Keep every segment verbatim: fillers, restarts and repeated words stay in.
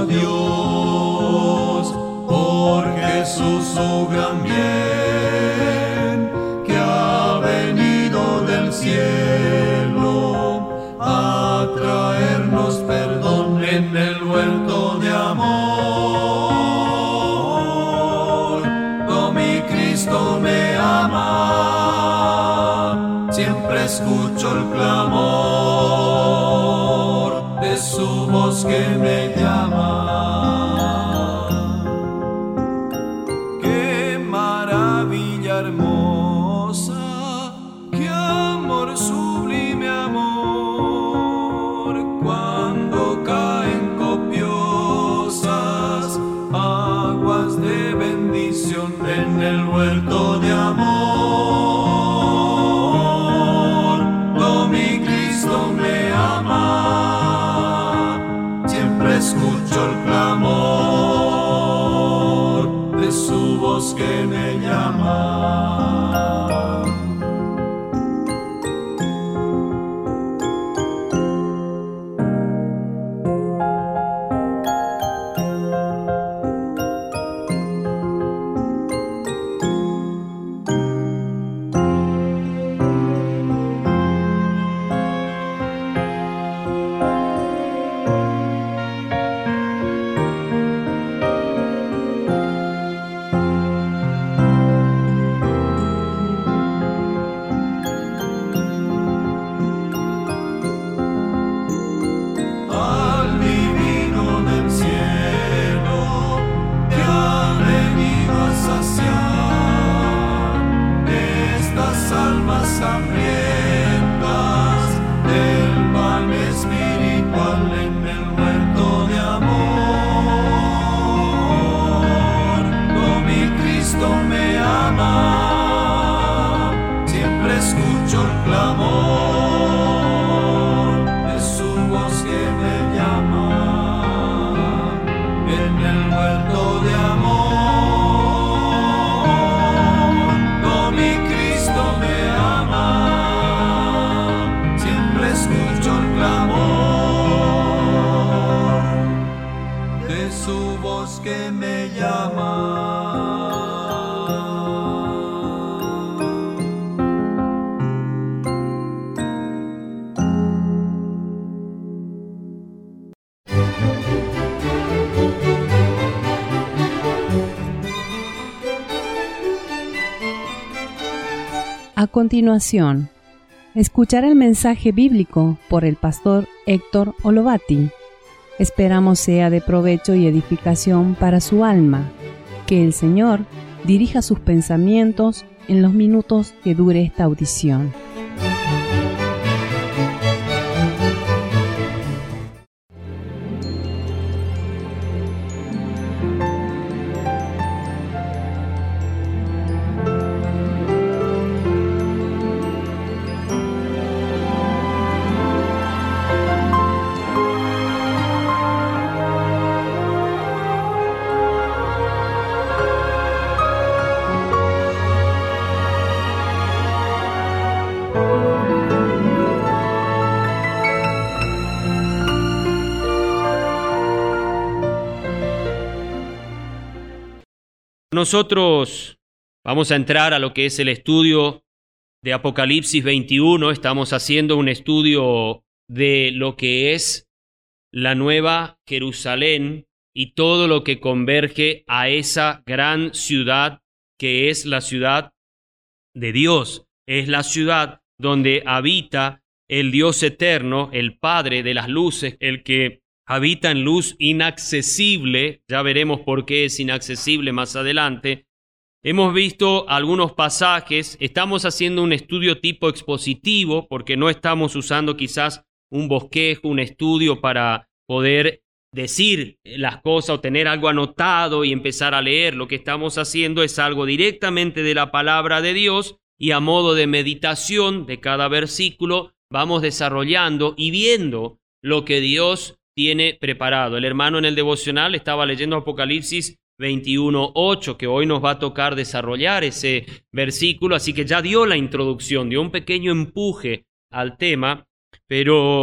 Dios por Jesús su gran bien, que ha venido del cielo a traernos perdón en el huerto de amor. Oh, mi Cristo me ama, siempre escucho el clamor de su voz que me llama. Qué maravilla hermosa, qué amor sublime amor, cuando caen copiosas aguas de bendición en el huerto de amor. Oh, mi Cristo me ama, siempre escucho el clamor de su voz que me llama. A continuación, escuchar el mensaje bíblico por el pastor Héctor Olovati. Esperamos sea de provecho y edificación para su alma. Que el Señor dirija sus pensamientos en los minutos que dure esta audición. Nosotros vamos a entrar a lo que es el estudio de Apocalipsis veintiuno. Estamos haciendo un estudio de lo que es la Nueva Jerusalén y todo lo que converge a esa gran ciudad que es la ciudad de Dios. Es la ciudad donde habita el Dios eterno, el Padre de las luces, el que habita en luz inaccesible. Ya veremos por qué es inaccesible más adelante. Hemos visto algunos pasajes, estamos haciendo un estudio tipo expositivo porque no estamos usando quizás un bosquejo, un estudio para poder decir las cosas o tener algo anotado y empezar a leer. Lo que estamos haciendo es algo directamente de la palabra de Dios y a modo de meditación de cada versículo vamos desarrollando y viendo lo que Dios tiene preparado. El hermano en el devocional estaba leyendo Apocalipsis veintiuno ocho, que hoy nos va a tocar desarrollar ese versículo, así que ya dio la introducción, dio un pequeño empuje al tema, pero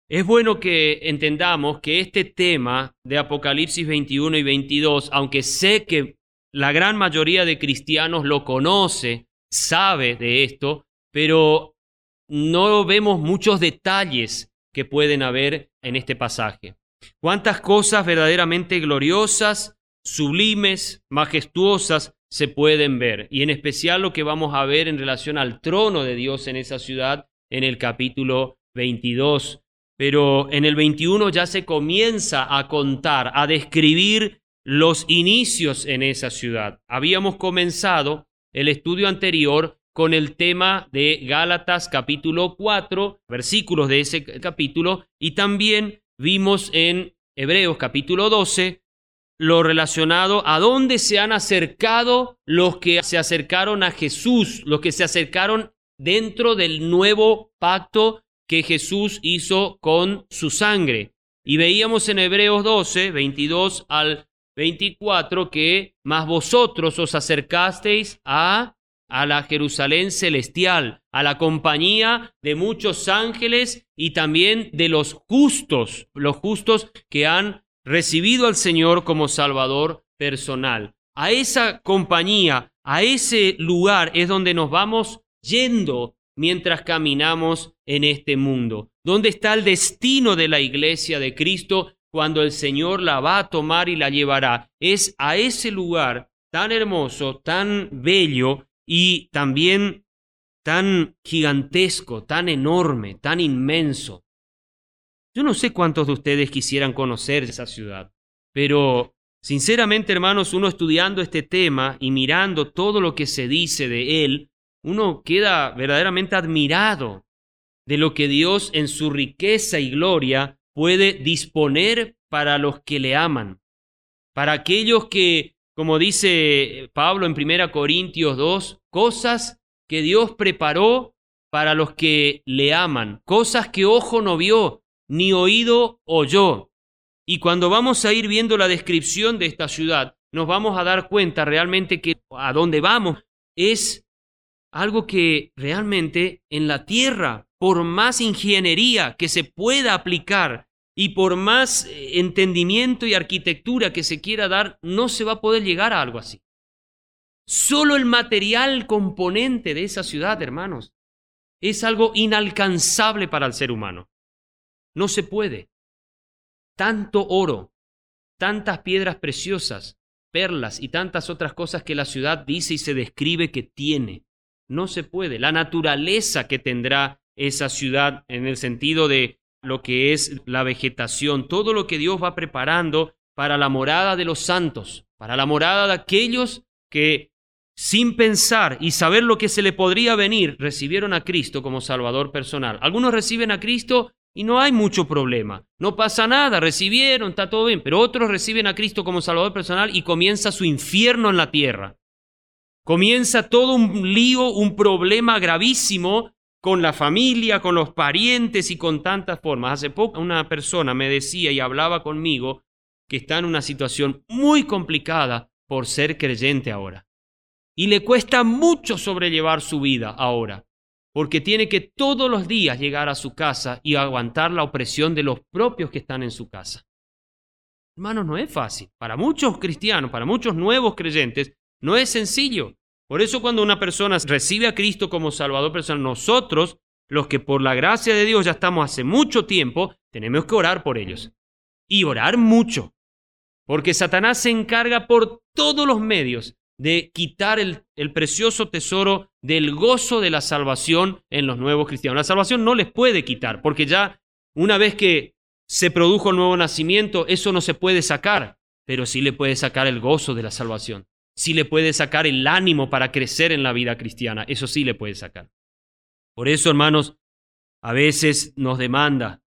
Es bueno que entendamos que este tema de Apocalipsis veintiuno y veintidós, aunque sé que la gran mayoría de cristianos lo conoce, sabe de esto, pero no vemos muchos detalles que pueden haber en este pasaje. Cuántas cosas verdaderamente gloriosas, sublimes, majestuosas se pueden ver, y en especial lo que vamos a ver en relación al trono de Dios en esa ciudad en el capítulo veintidós. Pero en el veintiuno ya se comienza a contar, a describir los inicios en esa ciudad. Habíamos comenzado el estudio anterior con el tema de Gálatas capítulo cuatro, versículos de ese capítulo, y también vimos en Hebreos capítulo doce lo relacionado a dónde se han acercado los que se acercaron a Jesús, los que se acercaron dentro del nuevo pacto que Jesús hizo con su sangre. Y veíamos en Hebreos doce, veintidós al veinticuatro, que más vosotros os acercasteis a, a la Jerusalén celestial, a la compañía de muchos ángeles y también de los justos, los justos que han recibido al Señor como Salvador personal. A esa compañía, a ese lugar es donde nos vamos yendo mientras caminamos en este mundo. ¿Dónde está el destino de la iglesia de Cristo cuando el Señor la va a tomar y la llevará? Es a ese lugar tan hermoso, tan bello y también tan gigantesco, tan enorme, tan inmenso. Yo no sé cuántos de ustedes quisieran conocer esa ciudad, pero sinceramente, hermanos, uno estudiando este tema y mirando todo lo que se dice de él, uno queda verdaderamente admirado de lo que Dios en su riqueza y gloria puede disponer para los que le aman, para aquellos que, como dice Pablo en primera Corintios dos, cosas que Dios preparó para los que le aman, cosas que ojo no vio, ni oído oyó. Y cuando vamos a ir viendo la descripción de esta ciudad, nos vamos a dar cuenta realmente que a dónde vamos es algo que realmente en la tierra, por más ingeniería que se pueda aplicar y por más entendimiento y arquitectura que se quiera dar, no se va a poder llegar a algo así. Solo el material componente de esa ciudad, hermanos, es algo inalcanzable para el ser humano. No se puede. Tanto oro, tantas piedras preciosas, perlas y tantas otras cosas que la ciudad dice y se describe que tiene. No se puede. La naturaleza que tendrá esa ciudad en el sentido de lo que es la vegetación, todo lo que Dios va preparando para la morada de los santos, para la morada de aquellos que sin pensar y saber lo que se le podría venir, recibieron a Cristo como Salvador personal. Algunos reciben a Cristo y no hay mucho problema, no pasa nada, recibieron, está todo bien, pero otros reciben a Cristo como Salvador personal y comienza su infierno en la tierra. Comienza todo un lío, un problema gravísimo con la familia, con los parientes y con tantas formas. Hace poco una persona me decía y hablaba conmigo que está en una situación muy complicada por ser creyente ahora. Y le cuesta mucho sobrellevar su vida ahora, porque tiene que todos los días llegar a su casa y aguantar la opresión de los propios que están en su casa. Hermanos, no es fácil. Para muchos cristianos, para muchos nuevos creyentes, no es sencillo. Por eso cuando una persona recibe a Cristo como Salvador personal, nosotros, los que por la gracia de Dios ya estamos hace mucho tiempo, tenemos que orar por ellos. Y orar mucho. Porque Satanás se encarga por todos los medios de quitar el, el precioso tesoro del gozo de la salvación en los nuevos cristianos. La salvación no les puede quitar, porque ya una vez que se produjo el nuevo nacimiento, eso no se puede sacar, pero sí le puede sacar el gozo de la salvación. Sí le puede sacar el ánimo para crecer en la vida cristiana, eso sí le puede sacar. Por eso, hermanos, a veces nos demanda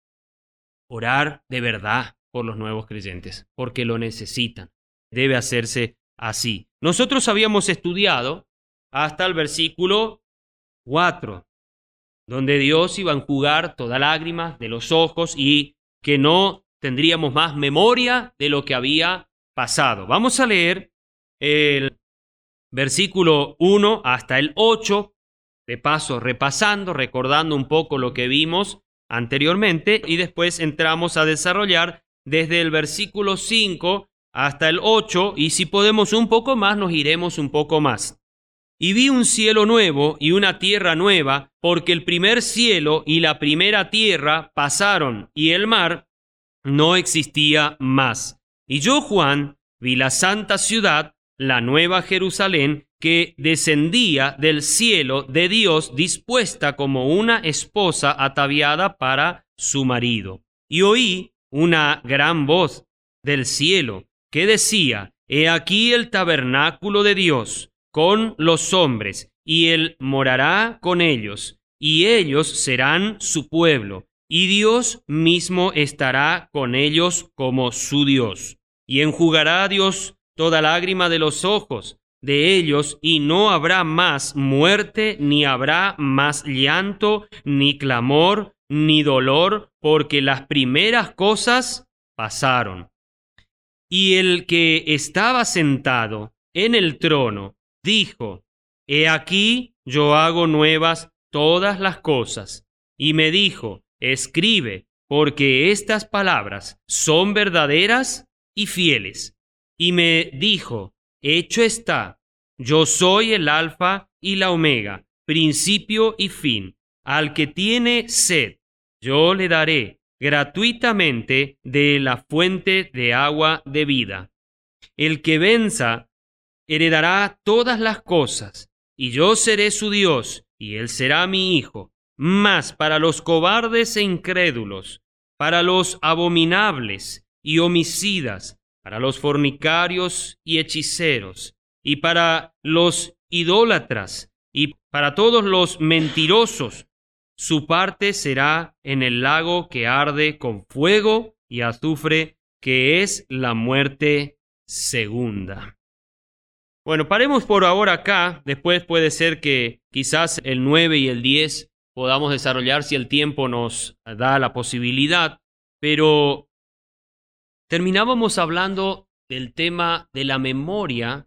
orar de verdad por los nuevos creyentes, porque lo necesitan. Debe hacerse así. Nosotros habíamos estudiado hasta el versículo cuatro, donde Dios iba a enjugar toda lágrima de los ojos y que no tendríamos más memoria de lo que había pasado. Vamos a leer el versículo uno hasta el ocho, de paso repasando, recordando un poco lo que vimos anteriormente y después entramos a desarrollar desde el versículo cinco hasta el ocho, y si podemos un poco más, nos iremos un poco más. Y vi un cielo nuevo y una tierra nueva, porque el primer cielo y la primera tierra pasaron, y el mar no existía más. Y yo, Juan, vi la santa ciudad, la nueva Jerusalén, que descendía del cielo de Dios, dispuesta como una esposa ataviada para su marido. Y oí una gran voz del cielo que decía: He aquí el tabernáculo de Dios con los hombres, y él morará con ellos, y ellos serán su pueblo, y Dios mismo estará con ellos como su Dios. Y enjugará a Dios toda lágrima de los ojos de ellos, y no habrá más muerte, ni habrá más llanto, ni clamor, ni dolor, porque las primeras cosas pasaron. Y el que estaba sentado en el trono dijo: He aquí yo hago nuevas todas las cosas. Y me dijo: Escribe, porque estas palabras son verdaderas y fieles. Y me dijo: Hecho está, yo soy el Alfa y la Omega, principio y fin. Al que tiene sed, yo le daré gratuitamente de la fuente de agua de vida. El que venza heredará todas las cosas, y yo seré su Dios, y él será mi hijo. Mas para los cobardes e incrédulos, para los abominables y homicidas, para los fornicarios y hechiceros, y para los idólatras, y para todos los mentirosos, su parte será en el lago que arde con fuego y azufre, que es la muerte segunda. Bueno, paremos por ahora acá. Después puede ser que quizás el nueve y el diez podamos desarrollar si el tiempo nos da la posibilidad, pero terminábamos hablando del tema de la memoria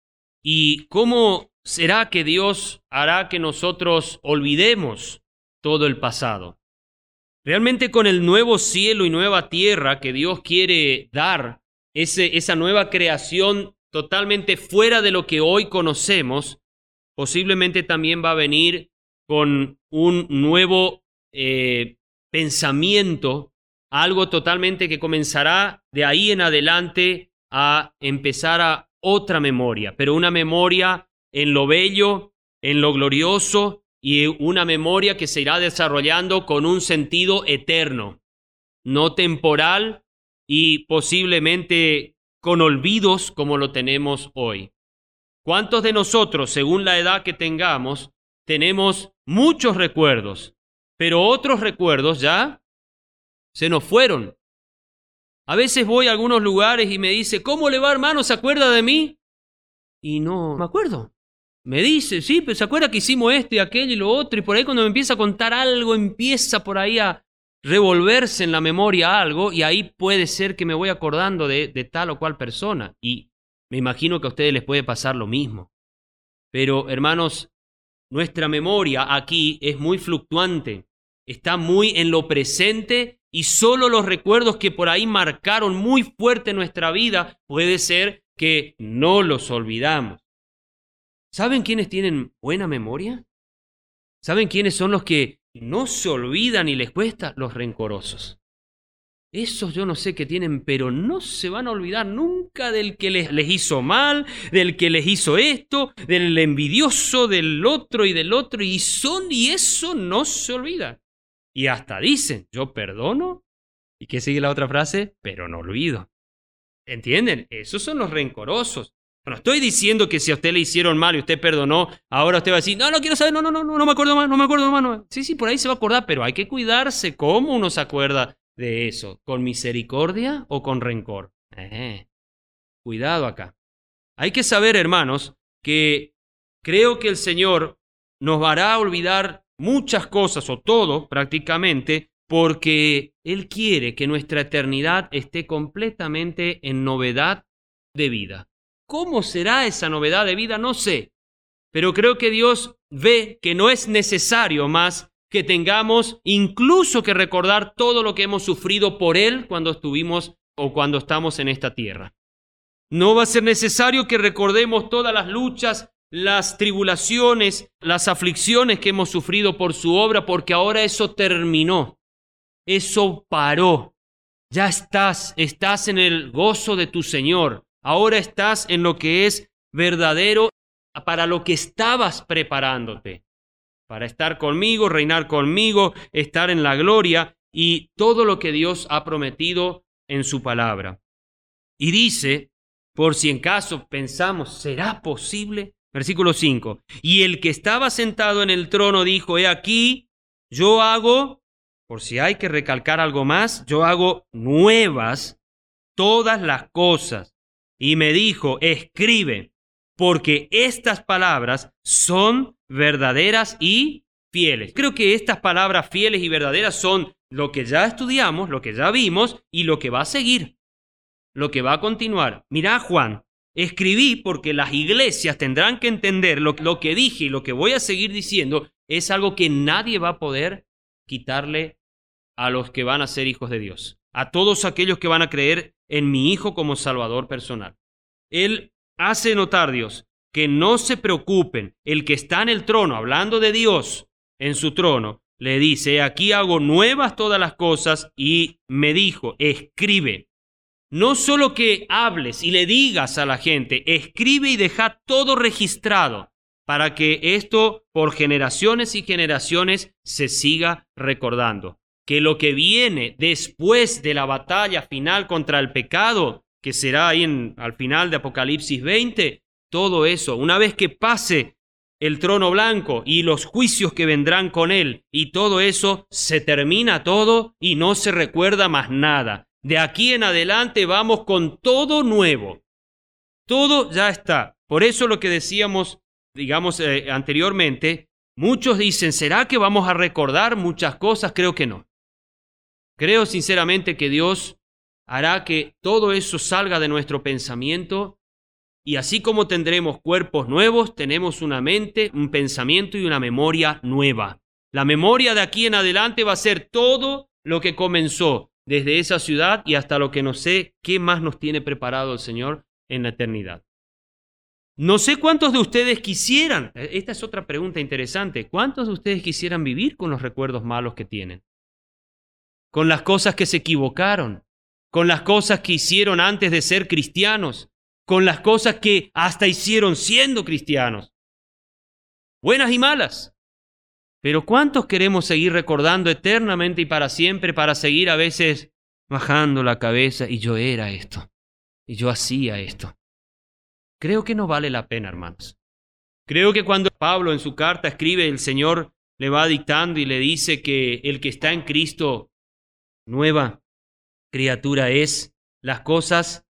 y cómo será que Dios hará que nosotros olvidemos todo el pasado. Realmente con el nuevo cielo y nueva tierra que Dios quiere dar, ese, esa nueva creación totalmente fuera de lo que hoy conocemos, posiblemente también va a venir con un nuevo eh, pensamiento, algo totalmente que comenzará de ahí en adelante a empezar a otra memoria, pero una memoria en lo bello, en lo glorioso, y una memoria que se irá desarrollando con un sentido eterno, no temporal y posiblemente con olvidos como lo tenemos hoy. ¿Cuántos de nosotros, según la edad que tengamos, tenemos muchos recuerdos, pero otros recuerdos ya se nos fueron? A veces voy a algunos lugares y me dice: ¿cómo le va, hermano? ¿Se acuerda de mí? Y no me acuerdo. Me dice: sí, pero se acuerda que hicimos esto y aquello y lo otro, y por ahí cuando me empieza a contar algo, empieza por ahí a revolverse en la memoria algo, y ahí puede ser que me voy acordando de, de tal o cual persona, y me imagino que a ustedes les puede pasar lo mismo. Pero, hermanos, nuestra memoria aquí es muy fluctuante, está muy en lo presente, y solo los recuerdos que por ahí marcaron muy fuerte nuestra vida, puede ser que no los olvidamos. ¿Saben quiénes tienen buena memoria? ¿Saben quiénes son los que no se olvidan y les cuesta? Los rencorosos. Esos yo no sé qué tienen, pero no se van a olvidar nunca del que les, les hizo mal, del que les hizo esto, del envidioso, del otro y del otro, y son, y eso no se olvida. Y hasta dicen: yo perdono, ¿y qué sigue la otra frase? Pero no olvido. ¿Entienden? Esos son los rencorosos. No estoy diciendo que si a usted le hicieron mal y usted perdonó, ahora usted va a decir: no, no quiero saber, no, no, no, no, no me acuerdo más, no me acuerdo más. Sí, sí, por ahí se va a acordar, pero hay que cuidarse. ¿Cómo uno se acuerda de eso? ¿Con misericordia o con rencor? Eh, cuidado acá. Hay que saber, hermanos, que creo que el Señor nos hará olvidar muchas cosas, o todo prácticamente, porque Él quiere que nuestra eternidad esté completamente en novedad de vida. ¿Cómo será esa novedad de vida? No sé, pero creo que Dios ve que no es necesario más que tengamos incluso que recordar todo lo que hemos sufrido por Él cuando estuvimos o cuando estamos en esta tierra. No va a ser necesario que recordemos todas las luchas, las tribulaciones, las aflicciones que hemos sufrido por su obra, porque ahora eso terminó, eso paró. Ya estás, estás en el gozo de tu Señor. Ahora estás en lo que es verdadero, para lo que estabas preparándote, para estar conmigo, reinar conmigo, estar en la gloria y todo lo que Dios ha prometido en su palabra. Y dice, por si en caso pensamos, ¿será posible? Versículo cinco. Y el que estaba sentado en el trono dijo, he aquí, yo hago, por si hay que recalcar algo más, yo hago nuevas todas las cosas. Y me dijo, escribe, porque estas palabras son verdaderas y fieles. Creo que estas palabras fieles y verdaderas son lo que ya estudiamos, lo que ya vimos y lo que va a seguir, lo que va a continuar. Mirá, Juan, escribí porque las iglesias tendrán que entender lo, lo que dije y lo que voy a seguir diciendo es algo que nadie va a poder quitarle a los que van a ser hijos de Dios, a todos aquellos que van a creer en mi Hijo como Salvador personal. Él hace notar, Dios, que no se preocupen. El que está en el trono, hablando de Dios en su trono, le dice, aquí hago nuevas todas las cosas, y me dijo, escribe. No solo que hables y le digas a la gente, escribe y deja todo registrado para que esto por generaciones y generaciones se siga recordando. Que lo que viene después de la batalla final contra el pecado, que será ahí en, al final de Apocalipsis veinte, todo eso, una vez que pase el trono blanco y los juicios que vendrán con él, y todo eso, se termina todo y no se recuerda más nada. De aquí en adelante vamos con todo nuevo. Todo ya está. Por eso lo que decíamos, digamos, eh, anteriormente, muchos dicen, ¿será que vamos a recordar muchas cosas? Creo que no. Creo sinceramente que Dios hará que todo eso salga de nuestro pensamiento, y así como tendremos cuerpos nuevos, tenemos una mente, un pensamiento y una memoria nueva. La memoria de aquí en adelante va a ser todo lo que comenzó desde esa ciudad y hasta lo que no sé qué más nos tiene preparado el Señor en la eternidad. No sé cuántos de ustedes quisieran, esta es otra pregunta interesante, ¿cuántos de ustedes quisieran vivir con los recuerdos malos que tienen? Con las cosas que se equivocaron, con las cosas que hicieron antes de ser cristianos, con las cosas que hasta hicieron siendo cristianos, buenas y malas. Pero ¿cuántos queremos seguir recordando eternamente y para siempre, para seguir a veces bajando la cabeza y yo era esto, y yo hacía esto? Creo que no vale la pena, hermanos. Creo que cuando Pablo en su carta escribe, el Señor le va dictando y le dice que el que está en Cristo, nueva criatura es, las cosas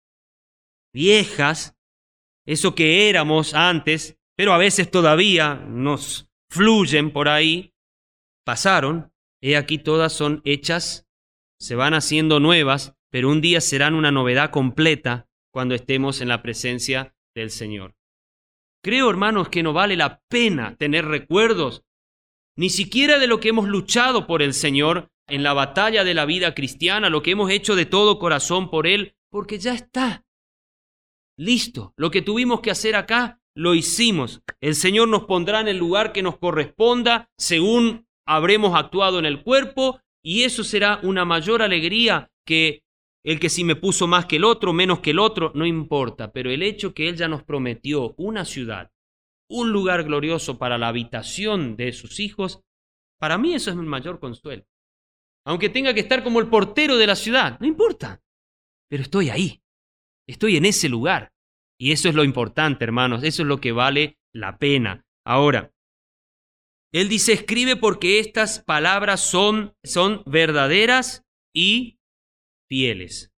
viejas, eso que éramos antes, pero a veces todavía nos fluyen por ahí, pasaron, he aquí todas son hechas, se van haciendo nuevas, pero un día serán una novedad completa cuando estemos en la presencia del Señor. Creo, hermanos, que no vale la pena tener recuerdos, ni siquiera de lo que hemos luchado por el Señor en la batalla de la vida cristiana, lo que hemos hecho de todo corazón por Él, porque ya está. Listo, lo que tuvimos que hacer acá, lo hicimos. El Señor nos pondrá en el lugar que nos corresponda, según habremos actuado en el cuerpo, y eso será una mayor alegría que el que si me puso más que el otro, menos que el otro, no importa. Pero el hecho que Él ya nos prometió una ciudad, un lugar glorioso para la habitación de sus hijos, para mí eso es mi mayor consuelo. Aunque tenga que estar como el portero de la ciudad, no importa, pero estoy ahí, estoy en ese lugar. Y eso es lo importante, hermanos, eso es lo que vale la pena. Ahora, Él dice, escribe porque estas palabras son, son verdaderas y fieles.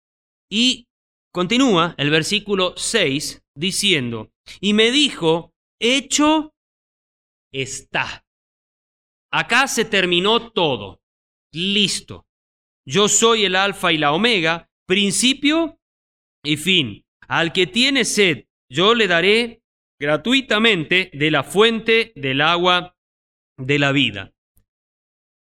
Y continúa el versículo seis diciendo, y me dijo, hecho está. Acá se terminó todo. Listo. Yo soy el alfa y la omega, principio y fin. Al que tiene sed, yo le daré gratuitamente de la fuente del agua de la vida.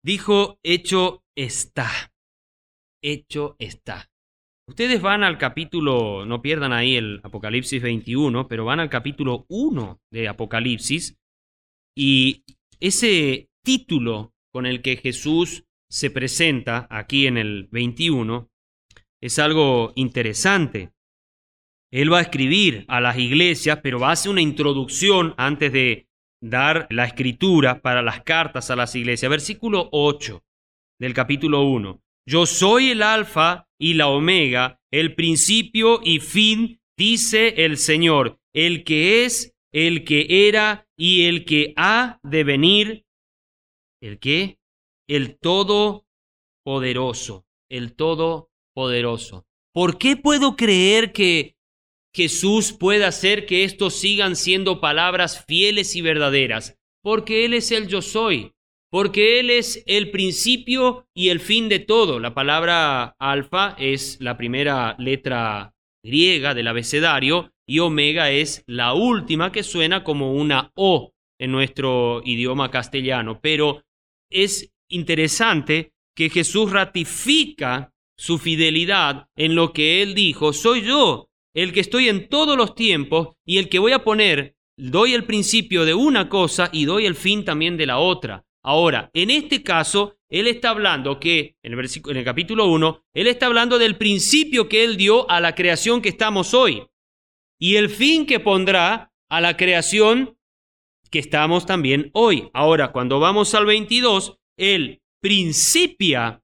dijo, hecho está, hecho está. Ustedes van al capítulo, no pierdan ahí el Apocalipsis veintiuno, pero van al capítulo uno de Apocalipsis, y ese título con el que Jesús se presenta aquí en el veintiuno es algo interesante. Él va a escribir a las iglesias, pero va a hacer una introducción antes de dar la escritura para las cartas a las iglesias. Versículo ocho del capítulo uno. Yo soy el alfa y la omega, el principio y fin, dice el Señor, el que es, el que era y el que ha de venir. ¿El qué? El Todopoderoso, el Todopoderoso. ¿Por qué puedo creer que Jesús puede hacer que estos sigan siendo palabras fieles y verdaderas? Porque Él es el yo soy, porque Él es el principio y el fin de todo. La palabra alfa es la primera letra griega del abecedario y omega es la última, que suena como una O en nuestro idioma castellano. Pero es interesante que Jesús ratifica su fidelidad en lo que Él dijo: soy yo el que estoy en todos los tiempos y el que voy a poner, doy el principio de una cosa y doy el fin también de la otra. Ahora, en este caso, Él está hablando que, en el, versículo, en el capítulo uno, Él está hablando del principio que Él dio a la creación que estamos hoy y el fin que pondrá a la creación que estamos también hoy. Ahora, cuando vamos al veintidós, Él principia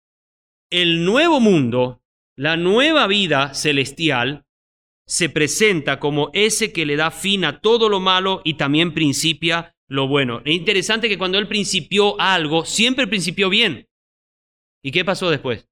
el nuevo mundo, la nueva vida celestial, se presenta como ese que le da fin a todo lo malo y también principia lo bueno. Es interesante que cuando Él principió algo, siempre principió bien. ¿Y qué pasó después?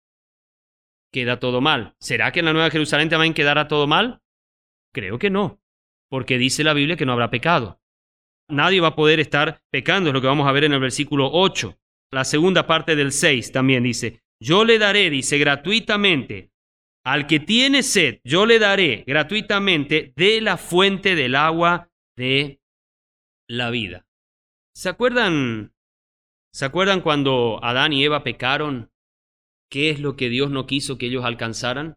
Queda todo mal. ¿Será que en la Nueva Jerusalén también quedará todo mal? Creo que no, porque dice la Biblia que no habrá pecado. Nadie va a poder estar pecando, es lo que vamos a ver en el versículo ocho. La segunda parte del seis también dice: yo le daré, dice, gratuitamente, al que tiene sed, yo le daré gratuitamente de la fuente del agua de la vida. ¿Se acuerdan, ¿Se acuerdan cuando Adán y Eva pecaron? ¿Qué es lo que Dios no quiso que ellos alcanzaran?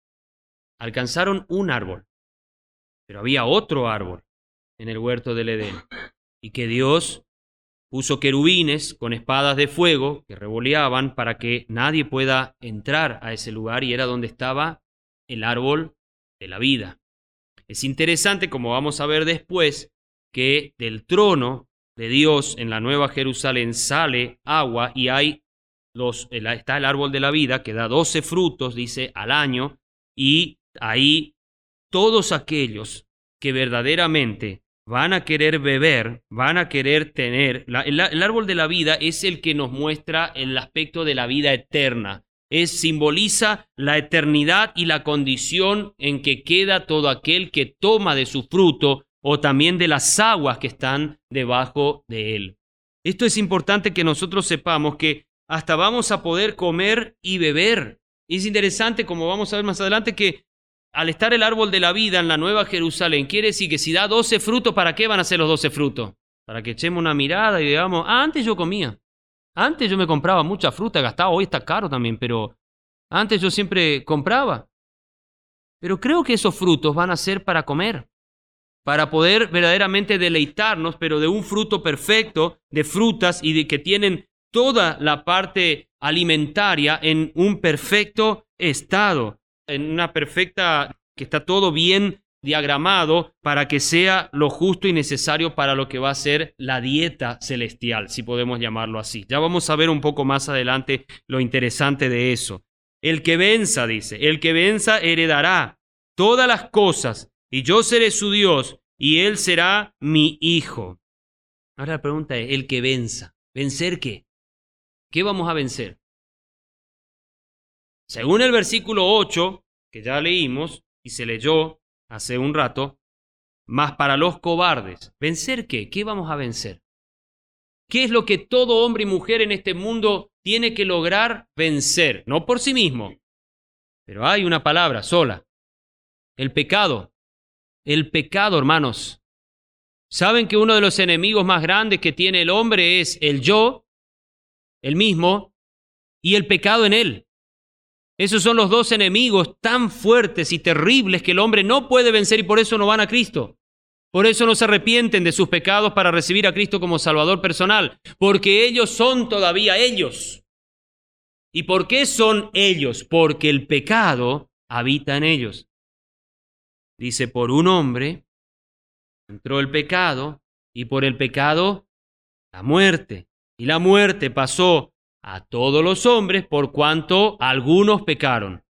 Alcanzaron un árbol, pero había otro árbol en el huerto del Edén, y que Dios puso querubines con espadas de fuego que revoleaban para que nadie pueda entrar a ese lugar, y era donde estaba el árbol de la vida. Es interesante, como vamos a ver después, que del trono de Dios en la Nueva Jerusalén sale agua y hay los, está el árbol de la vida que da doce frutos, dice, al año, y ahí todos aquellos que verdaderamente van a querer beber, van a querer tener. La, el, el árbol de la vida es el que nos muestra el aspecto de la vida eterna. Es, simboliza la eternidad y la condición en que queda todo aquel que toma de su fruto o también de las aguas que están debajo de él. Esto es importante que nosotros sepamos, que hasta vamos a poder comer y beber. Y es interesante, como vamos a ver más adelante, que al estar el árbol de la vida en la Nueva Jerusalén, quiere decir que si da doce frutos, ¿para qué van a ser los doce frutos? Para que echemos una mirada y digamos: ah, antes yo comía, antes yo me compraba mucha fruta, gastaba, hoy está caro también, pero antes yo siempre compraba. Pero creo que esos frutos van a ser para comer, para poder verdaderamente deleitarnos, pero de un fruto perfecto, de frutas y de que tienen toda la parte alimentaria en un perfecto estado, en una perfecta, que está todo bien diagramado para que sea lo justo y necesario para lo que va a ser la dieta celestial, si podemos llamarlo así. Ya vamos a ver un poco más adelante lo interesante de eso. El que venza, dice, el que venza heredará todas las cosas, y yo seré su Dios, y él será mi hijo. Ahora la pregunta es: el que venza, ¿vencer qué? ¿Qué vamos a vencer? Según el versículo ocho, que ya leímos y se leyó hace un rato, mas para los cobardes, ¿vencer qué? ¿Qué vamos a vencer? ¿Qué es lo que todo hombre y mujer en este mundo tiene que lograr vencer? No por sí mismo, pero hay una palabra sola: el pecado. El pecado, hermanos. ¿Saben que uno de los enemigos más grandes que tiene el hombre es el yo? el mismo, y el pecado en él. Esos son los dos enemigos tan fuertes y terribles que el hombre no puede vencer y por eso no van a Cristo. Por eso no se arrepienten de sus pecados para recibir a Cristo como Salvador personal, porque ellos son todavía ellos. ¿Y por qué son ellos? Porque el pecado habita en ellos. Dice, por un hombre entró el pecado y por el pecado la muerte. Y la muerte pasó a todos los hombres por cuanto algunos pecaron.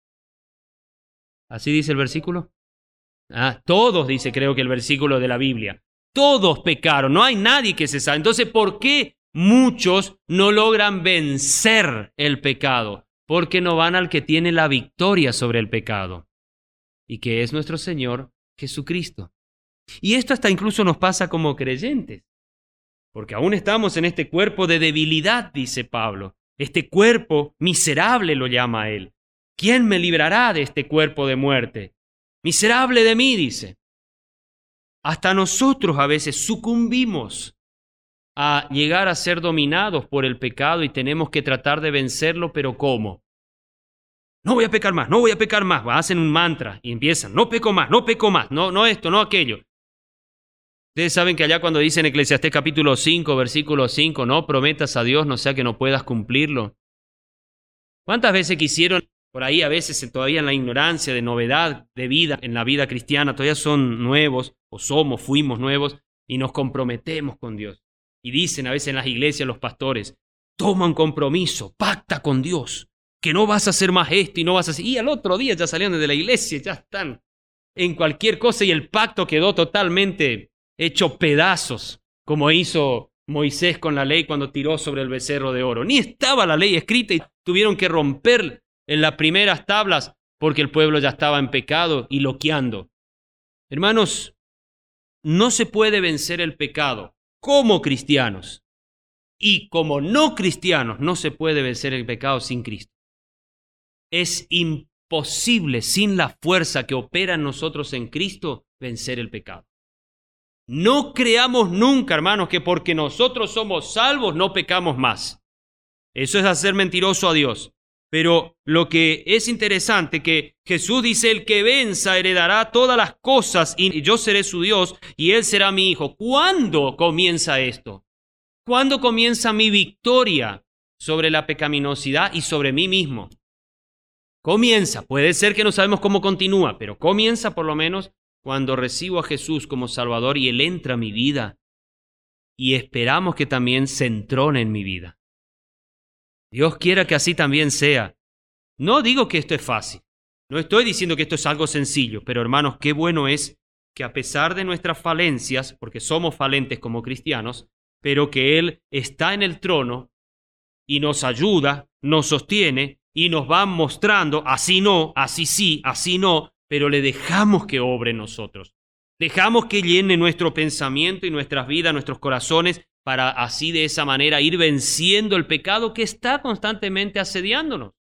¿Así dice el versículo? Ah, todos, dice creo que el versículo de la Biblia. Todos pecaron, no hay nadie que se salve. Entonces, ¿por qué muchos no logran vencer el pecado? Porque no van al que tiene la victoria sobre el pecado, y que es nuestro Señor Jesucristo. Y esto hasta incluso nos pasa como creyentes, porque aún estamos en este cuerpo de debilidad, dice Pablo. Este cuerpo miserable lo llama él. ¿Quién me librará de este cuerpo de muerte? Miserable de mí, dice. Hasta nosotros a veces sucumbimos a llegar a ser dominados por el pecado y tenemos que tratar de vencerlo, pero ¿cómo? No voy a pecar más, no voy a pecar más. Hacen un mantra y empiezan, no peco más, no peco más, no, no esto, no aquello. Ustedes saben que allá cuando dice en Eclesiastés capítulo cinco, versículo cinco, no prometas a Dios, no sea que no puedas cumplirlo. ¿Cuántas veces quisieron, por ahí a veces todavía en la ignorancia de novedad de vida, en la vida cristiana, todavía son nuevos, o somos, fuimos nuevos, y nos comprometemos con Dios? Y dicen a veces en las iglesias los pastores, toma un compromiso, pacta con Dios, que no vas a hacer más esto y no vas a hacer... Y al otro día ya salieron de la iglesia, ya están en cualquier cosa y el pacto quedó totalmente hecho pedazos, como hizo Moisés con la ley cuando tiró sobre el becerro de oro. Ni estaba la ley escrita y tuvieron que romper en las primeras tablas porque el pueblo ya estaba en pecado y loqueando. Hermanos, no se puede vencer el pecado como cristianos, y como no cristianos no se puede vencer el pecado sin Cristo. Es imposible sin la fuerza que opera en nosotros en Cristo vencer el pecado. No creamos nunca, hermanos, que porque nosotros somos salvos no pecamos más. Eso es hacer mentiroso a Dios. Pero lo que es interesante que Jesús dice, el que venza heredará todas las cosas y yo seré su Dios y él será mi hijo. ¿Cuándo comienza esto? ¿Cuándo comienza mi victoria sobre la pecaminosidad y sobre mí mismo? Comienza, puede ser que no sabemos cómo continúa, pero comienza por lo menos cuando recibo a Jesús como Salvador y él entra a mi vida y esperamos que también se entrone en mi vida. Dios quiera que así también sea. No digo que esto es fácil, no estoy diciendo que esto es algo sencillo, pero hermanos, qué bueno es que a pesar de nuestras falencias, porque somos falentes como cristianos, pero que Él está en el trono y nos ayuda, nos sostiene y nos va mostrando, así no, así sí, así no, pero le dejamos que obre en nosotros. Dejamos que llene nuestro pensamiento y nuestras vidas, nuestros corazones, para así de esa manera ir venciendo el pecado que está constantemente asediándonos.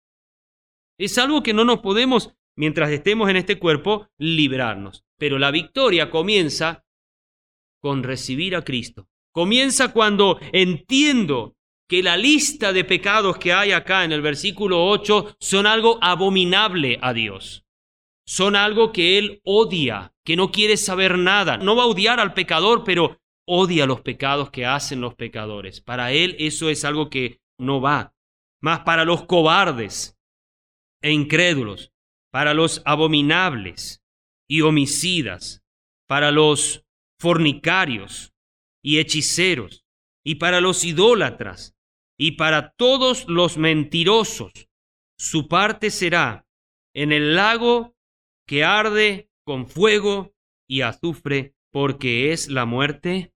Es algo que no nos podemos, mientras estemos en este cuerpo, librarnos. Pero la victoria comienza con recibir a Cristo. Comienza cuando entiendo que la lista de pecados que hay acá en el versículo ocho son algo abominable a Dios. Son algo que Él odia, que no quiere saber nada. No va a odiar al pecador, pero odia los pecados que hacen los pecadores. Para Él eso es algo que no va. Más para los cobardes e incrédulos, para los abominables y homicidas, para los fornicarios y hechiceros, y para los idólatras, y para todos los mentirosos, su parte será en el lago que arde con fuego y azufre, porque es la muerte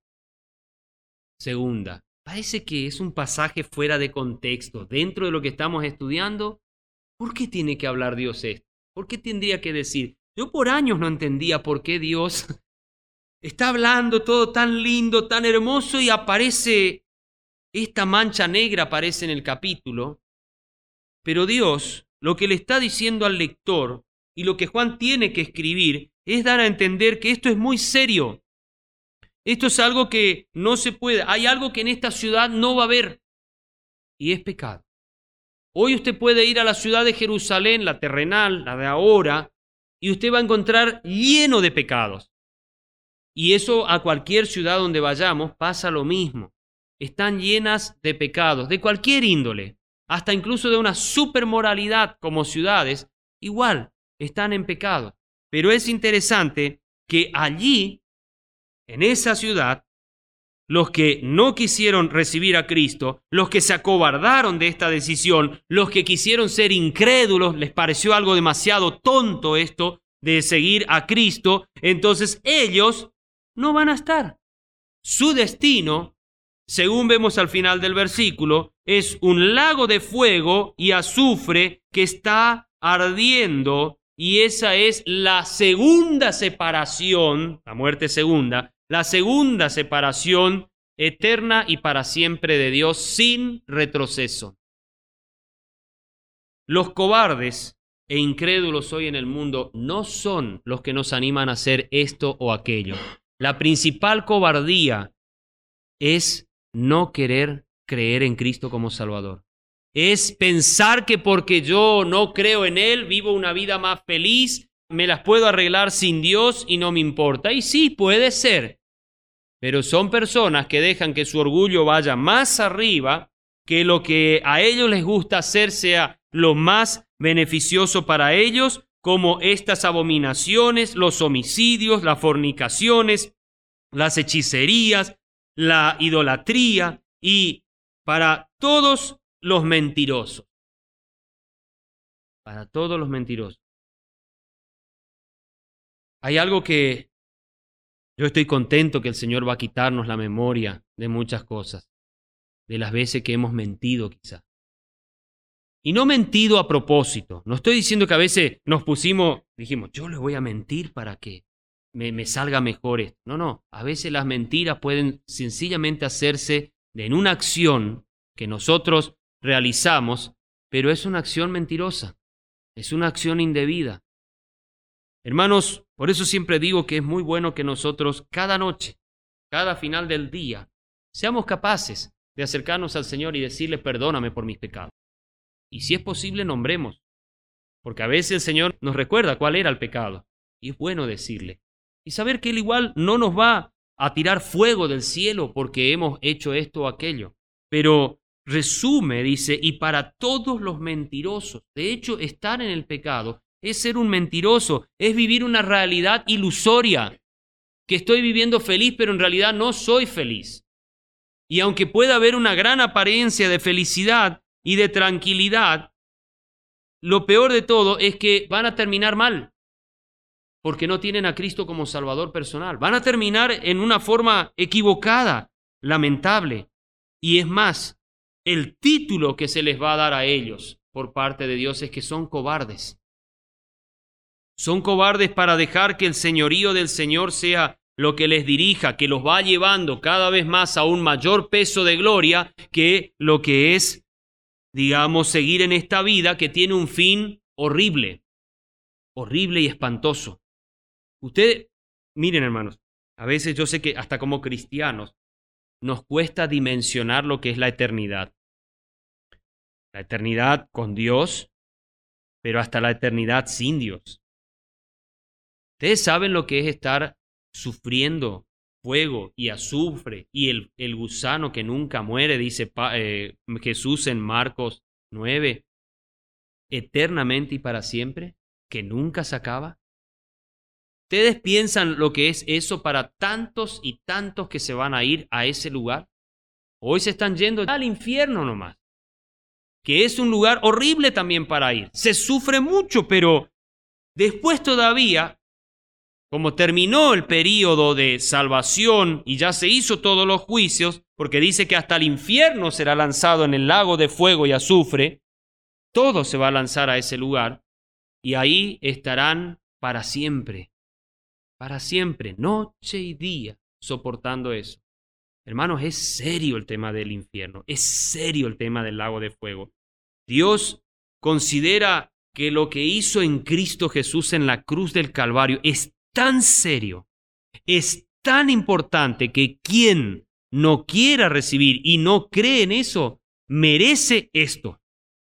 segunda. Parece que es un pasaje fuera de contexto. Dentro de lo que estamos estudiando, ¿por qué tiene que hablar Dios esto? ¿Por qué tendría que decir? Yo por años no entendía por qué Dios está hablando todo tan lindo, tan hermoso, y aparece esta mancha negra, aparece en el capítulo. Pero Dios, lo que le está diciendo al lector, y lo que Juan tiene que escribir, es dar a entender que esto es muy serio. Esto es algo que no se puede. Hay algo que en esta ciudad no va a haber. y es pecado. Hoy usted puede ir a la ciudad de Jerusalén, la terrenal, la de ahora, y usted va a encontrar lleno de pecados. Y eso a cualquier ciudad donde vayamos pasa lo mismo. Están llenas de pecados, de cualquier índole, hasta incluso de una supermoralidad como ciudades, igual están en pecado. Pero es interesante que allí, en esa ciudad, los que no quisieron recibir a Cristo, los que se acobardaron de esta decisión, los que quisieron ser incrédulos, les pareció algo demasiado tonto esto de seguir a Cristo, entonces ellos no van a estar. Su destino, según vemos al final del versículo, es un lago de fuego y azufre que está ardiendo, y esa es la segunda separación, la muerte segunda, la segunda separación eterna y para siempre de Dios sin retroceso. Los cobardes e incrédulos hoy en el mundo no son los que nos animan a hacer esto o aquello. La principal cobardía es no querer creer en Cristo como Salvador. Es pensar que porque yo no creo en Él, vivo una vida más feliz, me las puedo arreglar sin Dios y no me importa. Y sí, puede ser. Pero son personas que dejan que su orgullo vaya más arriba, que lo que a ellos les gusta hacer sea lo más beneficioso para ellos, como estas abominaciones, los homicidios, las fornicaciones, las hechicerías, la idolatría y para todos los mentirosos. Para todos los mentirosos. Hay algo que yo estoy contento que el Señor va a quitarnos la memoria de muchas cosas, de las veces que hemos mentido quizá. Y no mentido a propósito. No estoy diciendo que a veces nos pusimos, dijimos, yo le voy a mentir para que me, me salga mejor esto. No, no. A veces las mentiras pueden sencillamente hacerse de, en una acción que nosotros realizamos, pero es una acción mentirosa. Es una acción indebida. Hermanos, por eso siempre digo que es muy bueno que nosotros cada noche, cada final del día, seamos capaces de acercarnos al Señor y decirle, perdóname por mis pecados. Y si es posible, nombremos, porque a veces el Señor nos recuerda cuál era el pecado, y es bueno decirle. Y saber que Él igual no nos va a tirar fuego del cielo porque hemos hecho esto o aquello. Pero resume, dice, y para todos los mentirosos, de hecho, estar en el pecado es ser un mentiroso, es vivir una realidad ilusoria, que estoy viviendo feliz, pero en realidad no soy feliz. Y aunque pueda haber una gran apariencia de felicidad y de tranquilidad, lo peor de todo es que van a terminar mal, porque no tienen a Cristo como Salvador personal. Van a terminar en una forma equivocada, lamentable. Y es más, el título que se les va a dar a ellos por parte de Dios es que son cobardes. Son cobardes para dejar que el señorío del Señor sea lo que les dirija, que los va llevando cada vez más a un mayor peso de gloria que lo que es, digamos, seguir en esta vida que tiene un fin horrible, horrible y espantoso. Ustedes, miren hermanos, a veces yo sé que hasta como cristianos nos cuesta dimensionar lo que es la eternidad. La eternidad con Dios, pero hasta la eternidad sin Dios. Ustedes saben lo que es estar sufriendo fuego y azufre y el, el gusano que nunca muere, dice eh, Jesús en Marcos nueve, eternamente y para siempre, que nunca se acaba. ¿Ustedes piensan lo que es eso para tantos y tantos que se van a ir a ese lugar? Hoy se están yendo al infierno nomás, que es un lugar horrible también para ir. Se sufre mucho, pero después todavía, como terminó el período de salvación y ya se hizo todos los juicios, porque dice que hasta el infierno será lanzado en el lago de fuego y azufre, todo se va a lanzar a ese lugar y ahí estarán para siempre, para siempre, noche y día, soportando eso. Hermanos, es serio el tema del infierno, es serio el tema del lago de fuego. Dios considera que lo que hizo en Cristo Jesús en la cruz del Calvario es tan serio, es tan importante que quien no quiera recibir y no cree en eso, merece esto.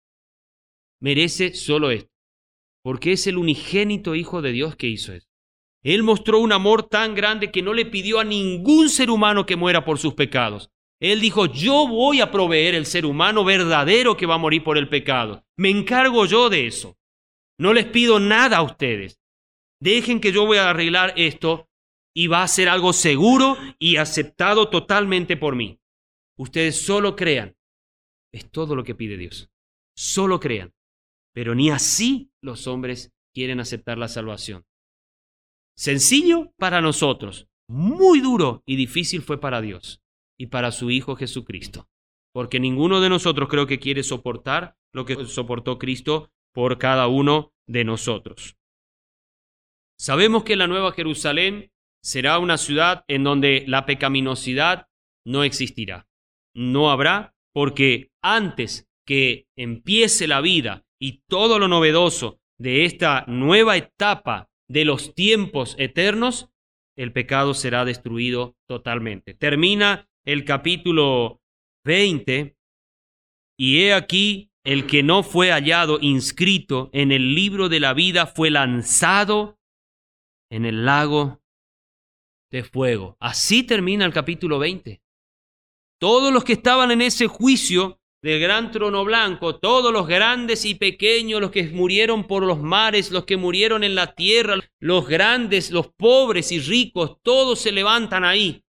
Merece solo esto. Porque es el unigénito Hijo de Dios que hizo eso. Él mostró un amor tan grande que no le pidió a ningún ser humano que muera por sus pecados. Él dijo, yo voy a proveer el ser humano verdadero que va a morir por el pecado. Me encargo yo de eso. No les pido nada a ustedes. Dejen que yo voy a arreglar esto y va a ser algo seguro y aceptado totalmente por mí. Ustedes solo crean. Es todo lo que pide Dios. Solo crean. Pero ni así los hombres quieren aceptar la salvación. Sencillo para nosotros, muy duro y difícil fue para Dios y para su Hijo Jesucristo. Porque ninguno de nosotros creo que quiere soportar lo que soportó Cristo por cada uno de nosotros. Sabemos que la Nueva Jerusalén será una ciudad en donde la pecaminosidad no existirá. No habrá, porque antes que empiece la vida y todo lo novedoso de esta nueva etapa de los tiempos eternos, el pecado será destruido totalmente. Termina el capítulo veinte, y he aquí el que no fue hallado inscrito en el libro de la vida fue lanzado en el lago de fuego. Así termina el capítulo veinte. Todos los que estaban en ese juicio del gran trono blanco, todos los grandes y pequeños, los que murieron por los mares, los que murieron en la tierra, los grandes, los pobres y ricos, todos se levantan ahí.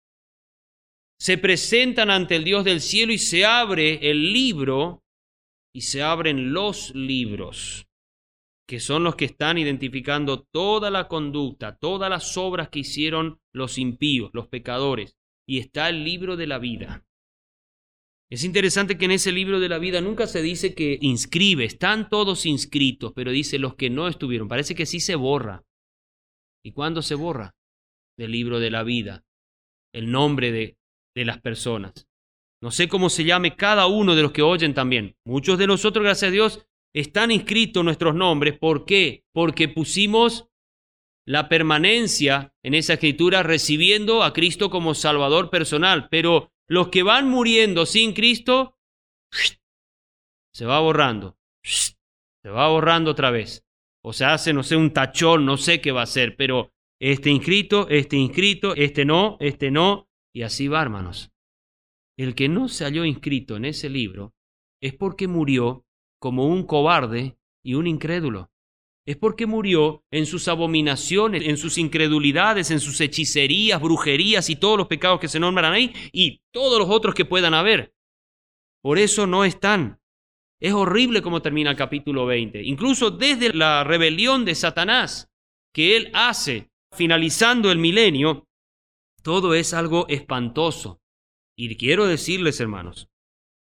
Se presentan ante el Dios del cielo y se abre el libro y se abren los libros, que son los que están identificando toda la conducta, todas las obras que hicieron los impíos, los pecadores, y está el libro de la vida. Es interesante que en ese libro de la vida nunca se dice que inscribe, están todos inscritos, pero dice los que no estuvieron. Parece que sí se borra. ¿Y cuándo se borra? Del libro de la vida, el nombre de, de las personas. No sé cómo se llame cada uno de los que oyen también. Muchos de nosotros, gracias a Dios, están inscritos nuestros nombres. ¿Por qué? Porque pusimos la permanencia en esa escritura recibiendo a Cristo como Salvador personal, pero los que van muriendo sin Cristo, se va borrando, se va borrando otra vez. O se hace, no sé, un tachón, no sé qué va a hacer, pero este inscrito, este inscrito, este no, este no, y así va, hermanos. El que no se halló inscrito en ese libro es porque murió como un cobarde y un incrédulo. Es porque murió en sus abominaciones, en sus incredulidades, en sus hechicerías, brujerías y todos los pecados que se nombran ahí y todos los otros que puedan haber. Por eso no están. Es horrible cómo termina el capítulo veinte. Incluso desde la rebelión de Satanás que él hace finalizando el milenio, todo es algo espantoso. Y quiero decirles, hermanos,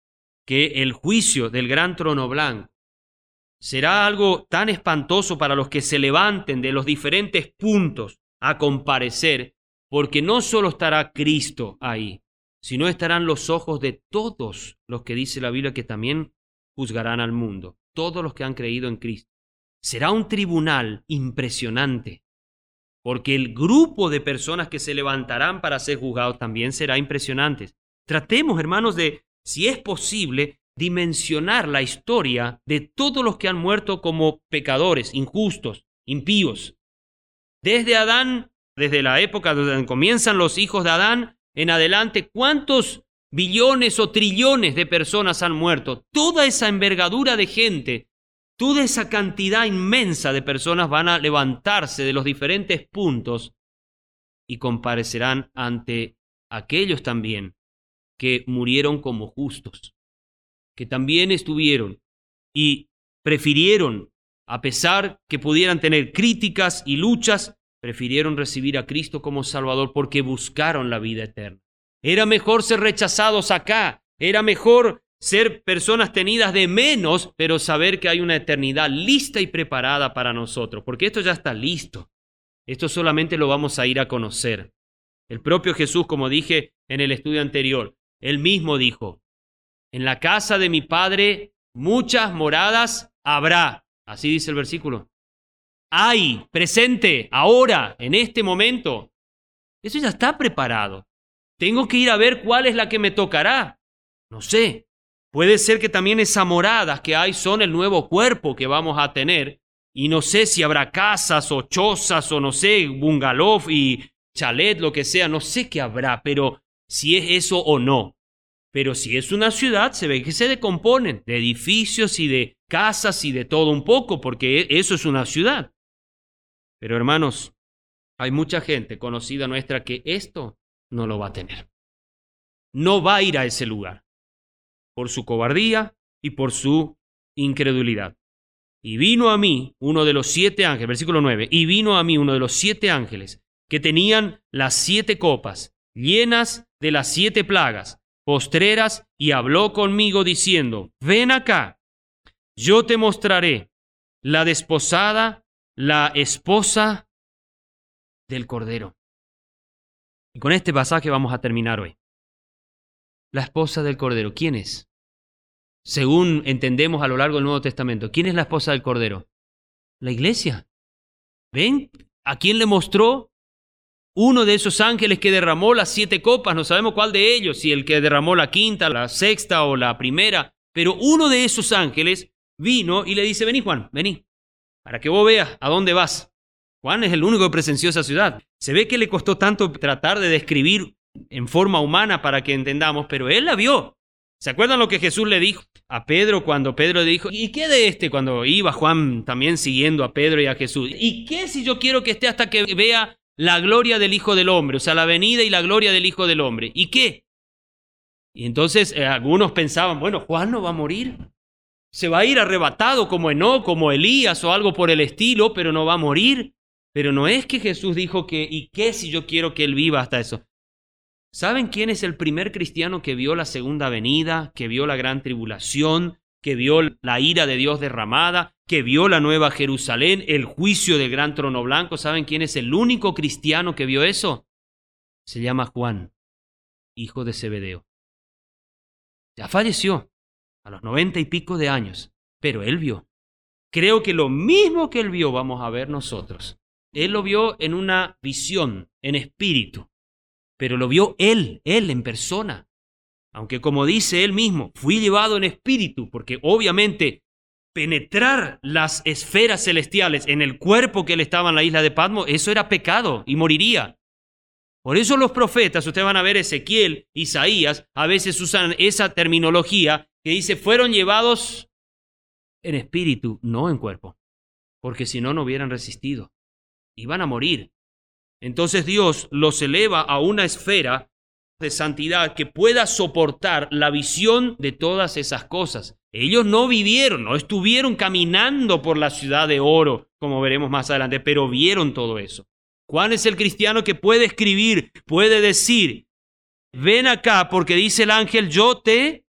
que el juicio del gran trono blanco será algo tan espantoso para los que se levanten de los diferentes puntos a comparecer, porque no solo estará Cristo ahí, sino estarán los ojos de todos los que dice la Biblia que también juzgarán al mundo, todos los que han creído en Cristo. Será un tribunal impresionante, porque el grupo de personas que se levantarán para ser juzgados también será impresionante. Tratemos, hermanos, de, si es posible, dimensionar la historia de todos los que han muerto como pecadores, injustos, impíos. Desde Adán, desde la época donde comienzan los hijos de Adán en adelante, ¿cuántos billones o trillones de personas han muerto? Toda esa envergadura de gente, toda esa cantidad inmensa de personas van a levantarse de los diferentes puntos y comparecerán ante aquellos también que murieron como justos, que también estuvieron y prefirieron, a pesar que pudieran tener críticas y luchas, prefirieron recibir a Cristo como Salvador porque buscaron la vida eterna. Era mejor ser rechazados acá, era mejor ser personas tenidas de menos, pero saber que hay una eternidad lista y preparada para nosotros, porque esto ya está listo. Esto solamente lo vamos a ir a conocer. El propio Jesús, como dije en el estudio anterior, él mismo dijo, en la casa de mi Padre muchas moradas habrá. Así dice el versículo. Hay, presente, ahora, en este momento. Eso ya está preparado. Tengo que ir a ver cuál es la que me tocará. No sé. Puede ser que también esas moradas que hay son el nuevo cuerpo que vamos a tener. Y no sé si habrá casas o chozas o no sé, bungalow y chalet, lo que sea. No sé qué habrá, pero si es eso o no. Pero si es una ciudad, se ve que se decomponen de edificios y de casas y de todo un poco, porque eso es una ciudad. Pero hermanos, hay mucha gente conocida nuestra que esto no lo va a tener. No va a ir a ese lugar por su cobardía y por su incredulidad. Y vino a mí uno de los siete ángeles, versículo nueve, y vino a mí uno de los siete ángeles que tenían las siete copas llenas de las siete plagas postreras y habló conmigo diciendo, ven acá, yo te mostraré la desposada, la esposa del Cordero. Y con este pasaje vamos a terminar hoy. La esposa del Cordero, ¿quién es? Según entendemos a lo largo del Nuevo Testamento, ¿quién es la esposa del Cordero? La iglesia. ¿Ven? ¿A quién le mostró? Uno de esos ángeles que derramó las siete copas, no sabemos cuál de ellos, si el que derramó la quinta, la sexta o la primera, pero uno de esos ángeles vino y le dice, vení Juan, vení, para que vos veas a dónde vas. Juan es el único que presenció esa ciudad. Se ve que le costó tanto tratar de describir en forma humana para que entendamos, pero él la vio. ¿Se acuerdan lo que Jesús le dijo a Pedro cuando Pedro le dijo, ¿y qué de este? Cuando iba Juan también siguiendo a Pedro y a Jesús. ¿Y qué si yo quiero que esté hasta que vea la gloria del Hijo del Hombre? O sea, la venida y la gloria del Hijo del Hombre. ¿Y qué? Y entonces eh, algunos pensaban, bueno, Juan no va a morir. Se va a ir arrebatado como Enoc, como Elías o algo por el estilo, pero no va a morir. Pero no es que Jesús dijo que, ¿y qué si yo quiero que él viva hasta eso? ¿Saben quién es el primer cristiano que vio la segunda venida, que vio la gran tribulación, que vio la ira de Dios derramada, que vio la nueva Jerusalén, el juicio del gran trono blanco? ¿Saben quién es el único cristiano que vio eso? Se llama Juan, hijo de Zebedeo. Ya falleció a los noventa y pico de años, pero él vio. Creo que lo mismo que él vio vamos a ver nosotros. Él lo vio en una visión, en espíritu, pero lo vio él, él en persona. Aunque como dice él mismo, fui llevado en espíritu, porque obviamente penetrar las esferas celestiales en el cuerpo que él estaba en la isla de Patmos, eso era pecado y moriría. Por eso los profetas, ustedes van a ver Ezequiel, Isaías, a veces usan esa terminología que dice, fueron llevados en espíritu, no en cuerpo, porque si no, no hubieran resistido. Iban a morir. Entonces Dios los eleva a una esfera de santidad que pueda soportar la visión de todas esas cosas. Ellos no vivieron, no estuvieron caminando por la ciudad de oro, como veremos más adelante, pero vieron todo eso. Juan es el cristiano que puede escribir, puede decir, ven acá porque dice el ángel, yo te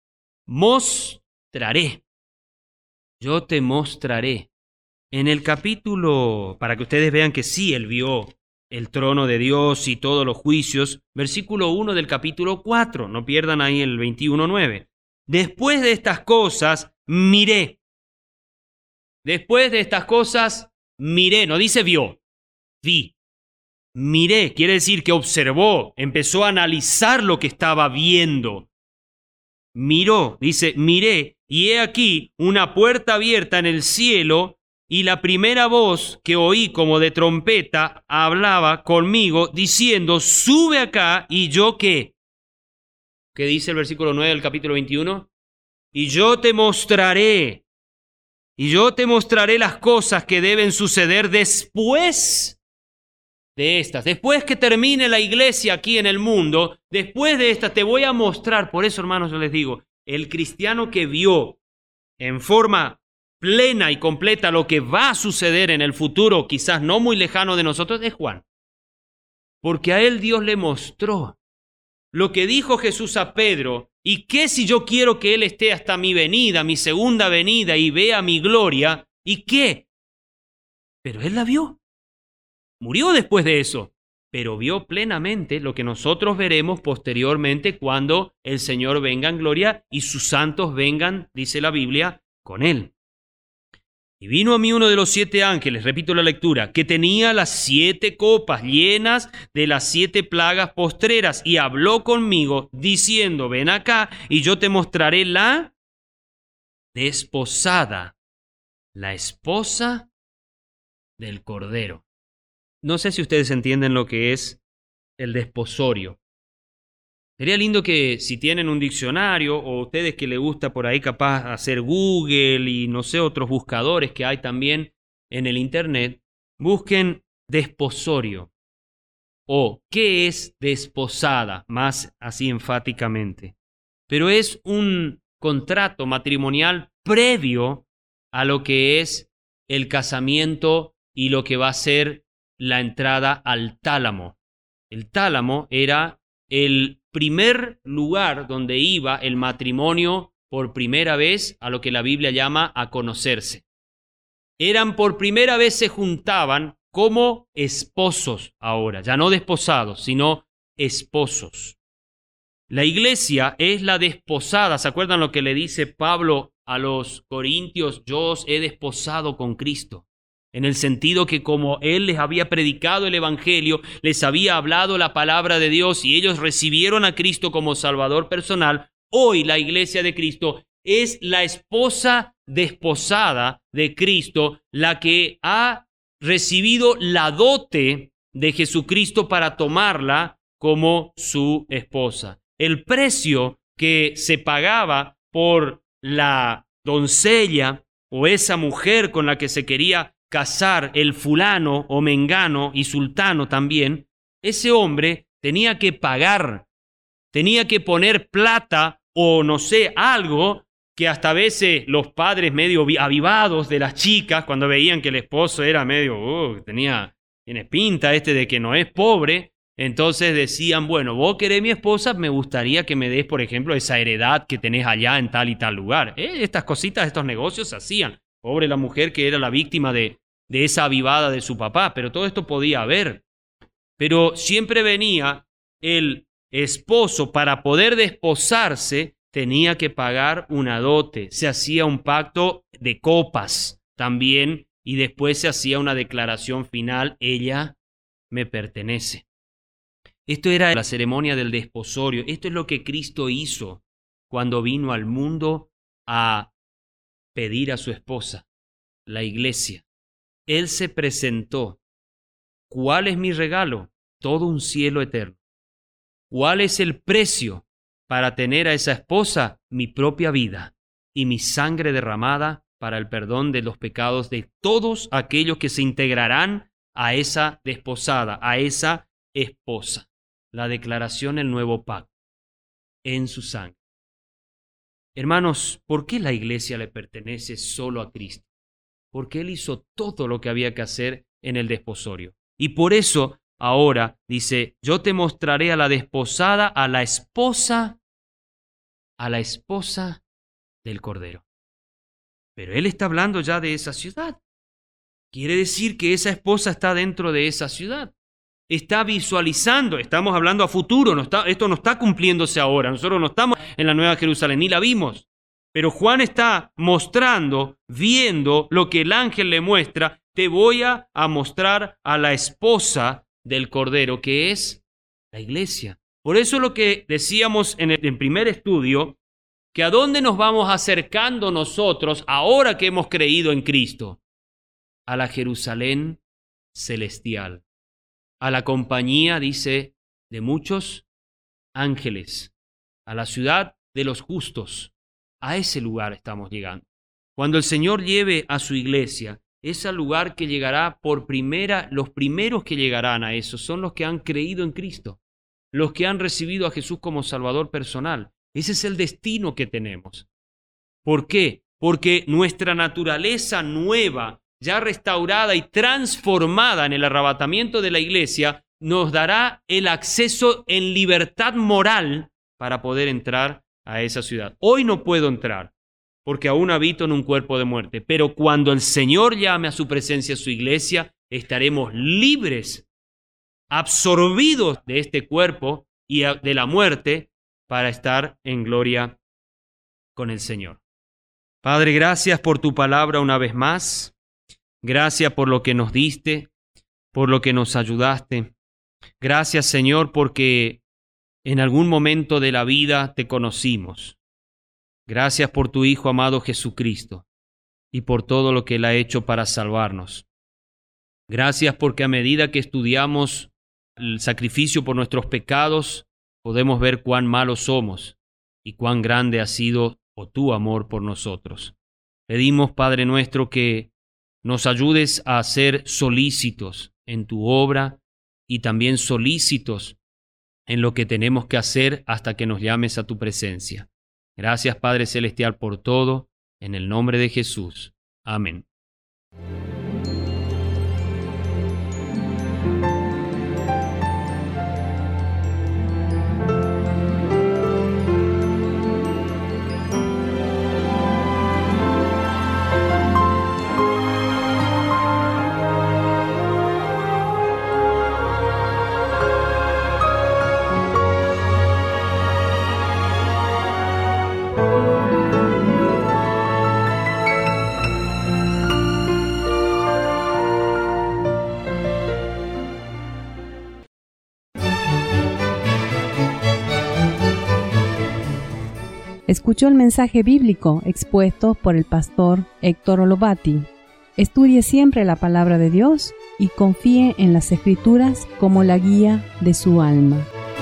mostraré. Yo te mostraré. En el capítulo, para que ustedes vean que sí, él vio el trono de Dios y todos los juicios, versículo uno del capítulo cuatro, no pierdan ahí el veintiuno nueve. Después de estas cosas, miré. Después de estas cosas, miré, no dice vio, vi. Miré, quiere decir que observó, empezó a analizar lo que estaba viendo. Miró, dice, miré, y he aquí una puerta abierta en el cielo, y la primera voz que oí como de trompeta hablaba conmigo diciendo, sube acá, y yo qué. ¿Qué dice el versículo nueve del capítulo veintiuno? Y yo te mostraré, y yo te mostraré las cosas que deben suceder después de estas. Después que termine la iglesia aquí en el mundo, después de estas te voy a mostrar. Por eso, hermanos, yo les digo, el cristiano que vio en forma plena y completa lo que va a suceder en el futuro, quizás no muy lejano de nosotros, es Juan. Porque a él Dios le mostró lo que dijo Jesús a Pedro, y que si yo quiero que él esté hasta mi venida, mi segunda venida, y vea mi gloria, ¿y qué? Pero él la vio. Murió después de eso, pero vio plenamente lo que nosotros veremos posteriormente cuando el Señor venga en gloria y sus santos vengan, dice la Biblia, con él. Y vino a mí uno de los siete ángeles, repito la lectura, que tenía las siete copas llenas de las siete plagas postreras, y habló conmigo diciendo, ven acá y yo te mostraré la desposada, la esposa del Cordero. No sé si ustedes entienden lo que es el desposorio. Sería lindo que si tienen un diccionario o ustedes que les gusta por ahí capaz hacer Google y no sé, otros buscadores que hay también en el internet, busquen desposorio o qué es desposada, más así enfáticamente. Pero es un contrato matrimonial previo a lo que es el casamiento y lo que va a ser la entrada al tálamo. El tálamo era el primer lugar donde iba el matrimonio por primera vez, a lo que la Biblia llama a conocerse. Eran por primera vez se juntaban como esposos ahora, ya no desposados, sino esposos. La iglesia es la desposada. ¿Se acuerdan lo que le dice Pablo a los corintios? Yo os he desposado con Cristo. En el sentido que como Él les había predicado el Evangelio, les había hablado la palabra de Dios y ellos recibieron a Cristo como Salvador personal, hoy la iglesia de Cristo es la esposa desposada de Cristo, la que ha recibido la dote de Jesucristo para tomarla como su esposa. El precio que se pagaba por la doncella o esa mujer con la que se quería casar el fulano o mengano y sultano también, ese hombre tenía que pagar, tenía que poner plata o no sé, algo que hasta a veces los padres medio avivados de las chicas, cuando veían que el esposo era medio, uh, tenía, tiene pinta este de que no es pobre, entonces decían, bueno, vos querés mi esposa, me gustaría que me des, por ejemplo, esa heredad que tenés allá en tal y tal lugar. ¿Eh? Estas cositas, estos negocios se hacían. Pobre la mujer que era la víctima de, de esa avivada de su papá, pero todo esto podía haber. Pero siempre venía el esposo para poder desposarse, tenía que pagar una dote. Se hacía un pacto de copas también y después se hacía una declaración final, ella me pertenece. Esto era la ceremonia del desposorio. Esto es lo que Cristo hizo cuando vino al mundo a pedir a su esposa, la iglesia. Él se presentó. ¿Cuál es mi regalo? Todo un cielo eterno. ¿Cuál es el precio para tener a esa esposa? Mi propia vida y mi sangre derramada para el perdón de los pecados de todos aquellos que se integrarán a esa desposada, a esa esposa. La declaración del nuevo pacto en su sangre. Hermanos, ¿por qué la iglesia le pertenece solo a Cristo? Porque Él hizo todo lo que había que hacer en el desposorio. Y por eso ahora dice, yo te mostraré a la desposada, a la esposa, a la esposa del Cordero. Pero Él está hablando ya de esa ciudad. Quiere decir que esa esposa está dentro de esa ciudad. Está visualizando, estamos hablando a futuro, no está, esto no está cumpliéndose ahora, nosotros no estamos en la Nueva Jerusalén, ni la vimos. Pero Juan está mostrando, viendo lo que el ángel le muestra, te voy a, a mostrar a la esposa del Cordero, que es la iglesia. Por eso lo que decíamos en el en primer estudio, que a dónde nos vamos acercando nosotros ahora que hemos creído en Cristo, a la Jerusalén celestial. A la compañía, dice, de muchos ángeles, a la ciudad de los justos. A ese lugar estamos llegando. Cuando el Señor lleve a su iglesia, ese lugar que llegará por primera, los primeros que llegarán a eso son los que han creído en Cristo, los que han recibido a Jesús como Salvador personal. Ese es el destino que tenemos. ¿Por qué? Porque nuestra naturaleza nueva, ya restaurada y transformada en el arrebatamiento de la iglesia, nos dará el acceso en libertad moral para poder entrar a esa ciudad. Hoy no puedo entrar porque aún habito en un cuerpo de muerte, pero cuando el Señor llame a su presencia a su iglesia, estaremos libres, absorbidos de este cuerpo y de la muerte para estar en gloria con el Señor. Padre, gracias por tu palabra una vez más. Gracias por lo que nos diste, por lo que nos ayudaste. Gracias, Señor, porque en algún momento de la vida te conocimos. Gracias por tu Hijo amado Jesucristo y por todo lo que Él ha hecho para salvarnos. Gracias porque a medida que estudiamos el sacrificio por nuestros pecados, podemos ver cuán malos somos y cuán grande ha sido o tu amor por nosotros. Pedimos, Padre nuestro, que nos ayudes a ser solícitos en tu obra y también solícitos en lo que tenemos que hacer hasta que nos llames a tu presencia. Gracias, Padre Celestial, por todo, en el nombre de Jesús. Amén. Escuchó el mensaje bíblico expuesto por el pastor Héctor Olovati. Estudie siempre la palabra de Dios y confíe en las Escrituras como la guía de su alma.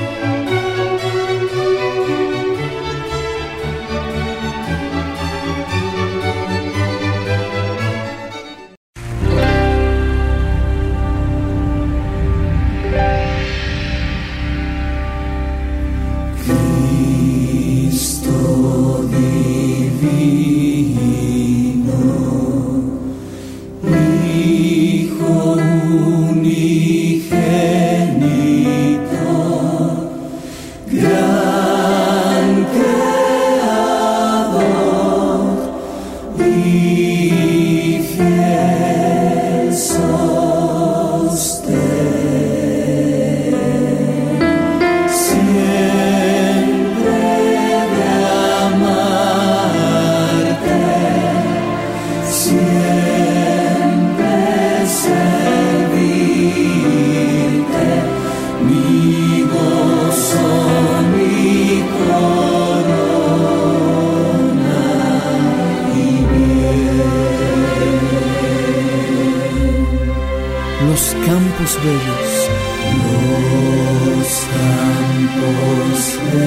Los campos bellos, los campos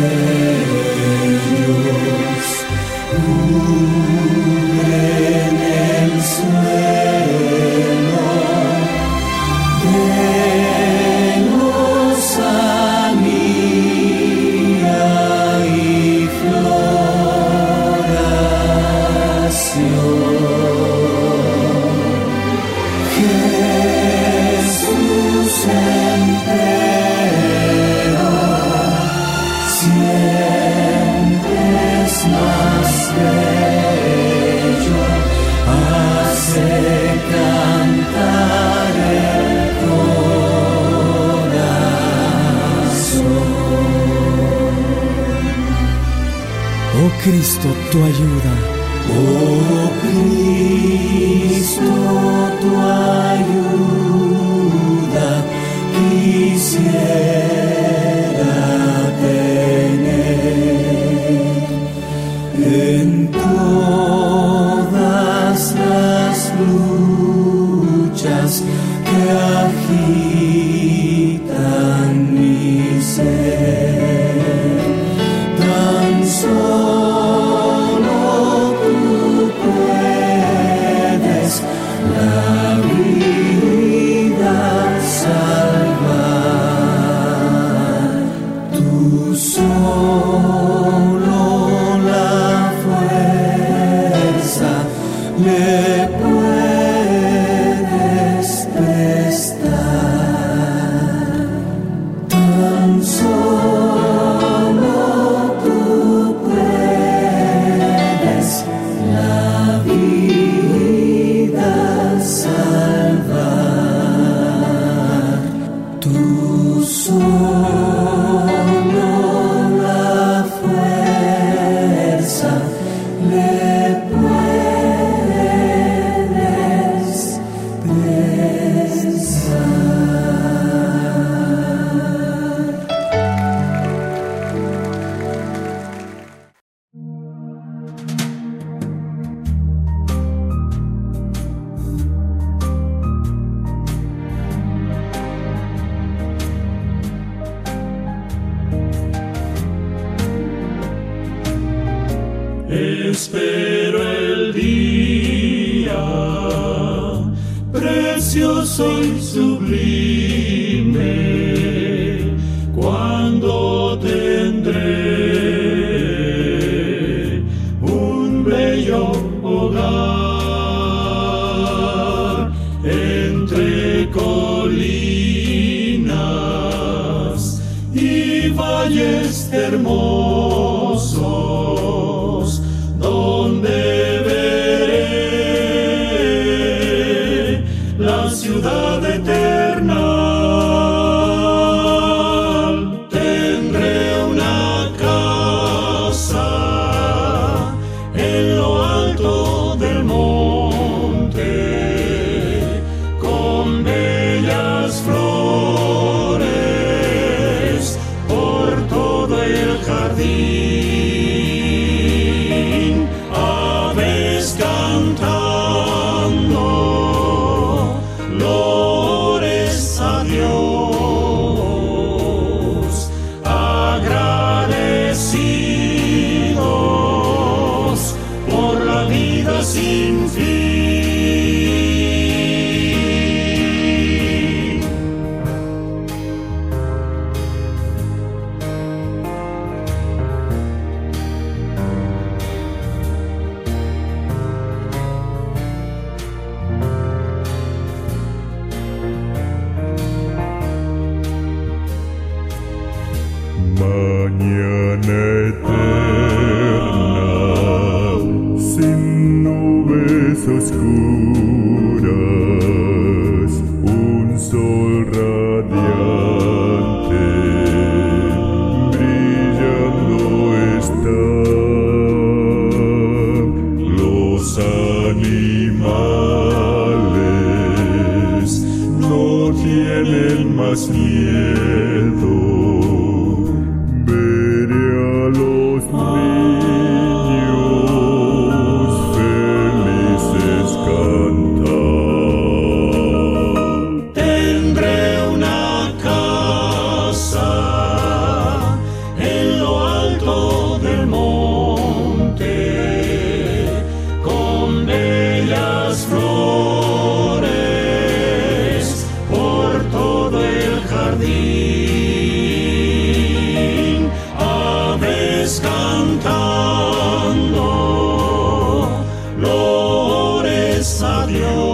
bellos, cubren el suelo de lozanía y floración. Siempre es más bello, hace cantar el corazón. Oh Cristo, tu ayuda. Oh Cristo, tu ayuda quisiera tener en todas las luchas que agitan mi ser. Tan solo tú puedes la vida salvar. Tú solo la fuerza le puedes prestar. precioso y sublime, cuando tendré un bello hogar entre colinas y valles hermosos, donde veré la ciudad eterna. Tendré una casa en lo alto del monte, con bellas flores por todo el jardín, aves cantando loores a Dios, agradecidos por la vida sin fin. Mañana eterna, sin nubes oscuras, un sol radiante brillando está. Los animales no tienen más miedo. Veré a los niños felices cantar. Tendré una casa en lo alto del monte, con bellas flores por todo el jardín, aves cantando loores a Dios.